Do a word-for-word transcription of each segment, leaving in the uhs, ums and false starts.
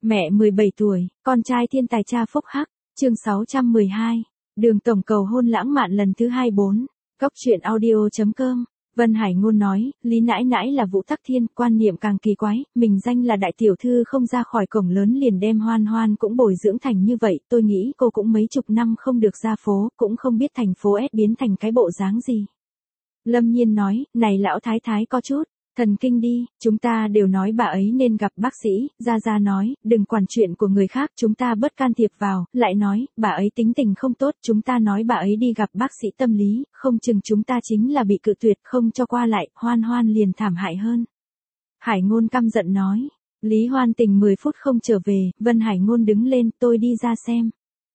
Mẹ mười bảy tuổi, con trai thiên tài cha phúc hắc, chương sáu trăm mười hai, đường tổng cầu hôn lãng mạn lần thứ hai bốn, góc truyện audio.com. Vân Hải Ngôn nói, Lý nãi nãi là Vũ Tắc Thiên, quan niệm càng kỳ quái, mình danh là đại tiểu thư không ra khỏi cổng lớn liền đem Hoan Hoan cũng bồi dưỡng thành như vậy, tôi nghĩ cô cũng mấy chục năm không được ra phố, cũng không biết thành phố S biến thành cái bộ dáng gì. Lâm Nhiên nói, này lão thái thái có chút thần kinh đi, chúng ta đều nói bà ấy nên gặp bác sĩ, Gia Gia nói, đừng quản chuyện của người khác, chúng ta bớt can thiệp vào, lại nói, bà ấy tính tình không tốt, chúng ta nói bà ấy đi gặp bác sĩ tâm lý, không chừng chúng ta chính là bị cự tuyệt không cho qua lại, Hoan Hoan liền thảm hại hơn. Hải Ngôn căm giận nói, Lý Hoan Tình mười phút không trở về, Vân Hải Ngôn đứng lên, tôi đi ra xem.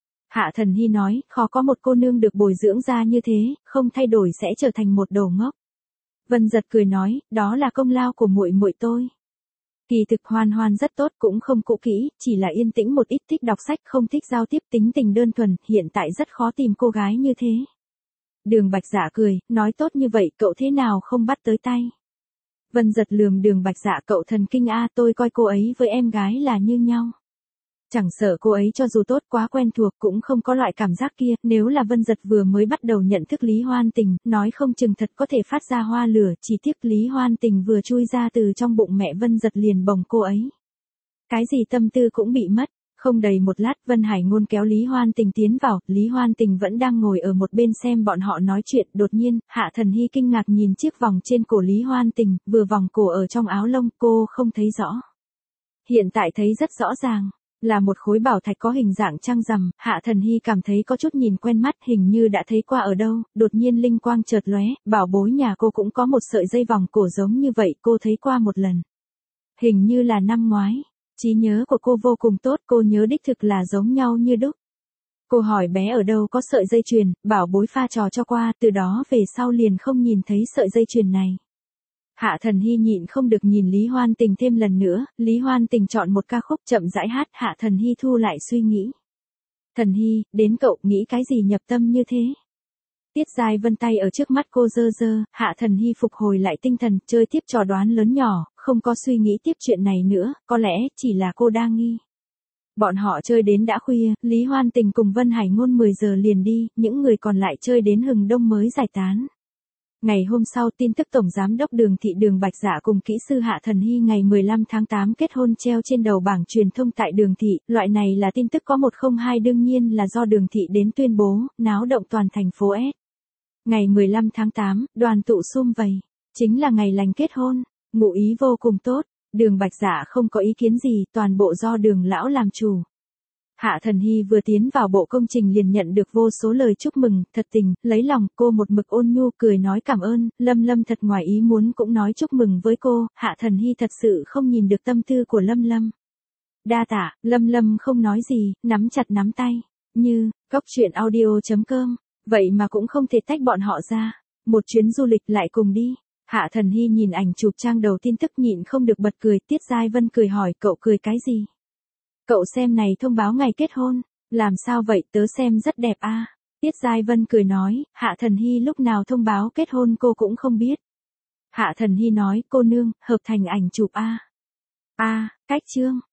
Hạ Thần Hy nói, khó có một cô nương được bồi dưỡng ra như thế, không thay đổi sẽ trở thành một đồ ngốc. Vân Giật cười nói, đó là công lao của muội muội tôi. Kỳ thực Hoan Hoan rất tốt, cũng không cũ kỹ, chỉ là yên tĩnh một ít, thích đọc sách, không thích giao tiếp, tính tình đơn thuần, hiện tại rất khó tìm cô gái như thế. Đường Bạch Dạ cười, nói tốt như vậy, cậu thế nào không bắt tới tay. Vân Giật lườm Đường Bạch Dạ, cậu thần kinh a, tôi coi cô ấy với em gái là như nhau. Chẳng sợ cô ấy cho dù tốt quá quen thuộc cũng không có loại cảm giác kia, nếu là Vân Giật vừa mới bắt đầu nhận thức Lý Hoan Tình, nói không chừng thật có thể phát ra hoa lửa, chỉ tiếc Lý Hoan Tình vừa chui ra từ trong bụng mẹ Vân Giật liền bồng cô ấy. Cái gì tâm tư cũng bị mất, không đầy một lát Vân Hải Ngôn kéo Lý Hoan Tình tiến vào, Lý Hoan Tình vẫn đang ngồi ở một bên xem bọn họ nói chuyện, đột nhiên, Hạ Thần Hy kinh ngạc nhìn chiếc vòng trên cổ Lý Hoan Tình, vừa vòng cổ ở trong áo lông cô không thấy rõ. Hiện tại thấy rất rõ ràng. Là một khối bảo thạch có hình dạng trăng rằm, Hạ Thần Hy cảm thấy có chút nhìn quen mắt, hình như đã thấy qua ở đâu, đột nhiên linh quang chợt lóe, bảo bối nhà cô cũng có một sợi dây vòng cổ giống như vậy, cô thấy qua một lần. Hình như là năm ngoái, trí nhớ của cô vô cùng tốt, cô nhớ đích thực là giống nhau như đúc. Cô hỏi bé ở đâu có sợi dây chuyền, bảo bối pha trò cho qua, từ đó về sau liền không nhìn thấy sợi dây chuyền này. Hạ Thần Hy nhịn không được nhìn Lý Hoan Tình thêm lần nữa, Lý Hoan Tình chọn một ca khúc chậm rãi hát, Hạ Thần Hy thu lại suy nghĩ. Thần Hy, đến cậu nghĩ cái gì nhập tâm như thế? Tiết Giai Vân tay ở trước mắt cô dơ dơ, Hạ Thần Hy phục hồi lại tinh thần, chơi tiếp trò đoán lớn nhỏ, không có suy nghĩ tiếp chuyện này nữa, có lẽ chỉ là cô đang nghi. Bọn họ chơi đến đã khuya, Lý Hoan Tình cùng Vân Hải Ngôn mười giờ liền đi, những người còn lại chơi đến hừng đông mới giải tán. Ngày hôm sau tin tức Tổng Giám đốc Đường Thị Đường Bạch Dạ cùng kỹ sư Hạ Thần Hy ngày mười lăm tháng tám kết hôn treo trên đầu bảng truyền thông tại Đường Thị, loại này là tin tức có một không hai đương nhiên là do Đường Thị đến tuyên bố, náo động toàn thành phố S. Ngày mười lăm tháng tám, đoàn tụ sum vầy, chính là ngày lành kết hôn, ngụ ý vô cùng tốt, Đường Bạch Dạ không có ý kiến gì, toàn bộ do Đường lão làm chủ. Hạ Thần Hy vừa tiến vào bộ công trình liền nhận được vô số lời chúc mừng, thật tình, lấy lòng, cô một mực ôn nhu cười nói cảm ơn, Lâm Lâm thật ngoài ý muốn cũng nói chúc mừng với cô, Hạ Thần Hy thật sự không nhìn được tâm tư của Lâm Lâm. Đa tạ, Lâm Lâm không nói gì, nắm chặt nắm tay, như, góc truyện audio.com, vậy mà cũng không thể tách bọn họ ra, một chuyến du lịch lại cùng đi. Hạ Thần Hy nhìn ảnh chụp trang đầu tin tức nhịn không được bật cười, Tiết Giai Vân cười hỏi cậu cười cái gì? Cậu xem này thông báo ngày kết hôn, làm sao vậy, tớ xem rất đẹp a. À? Tiết Giai Vân cười nói, Hạ Thần Hy lúc nào thông báo kết hôn cô cũng không biết. Hạ Thần Hy nói, cô nương, hợp thành ảnh chụp a. À. A, cách chương.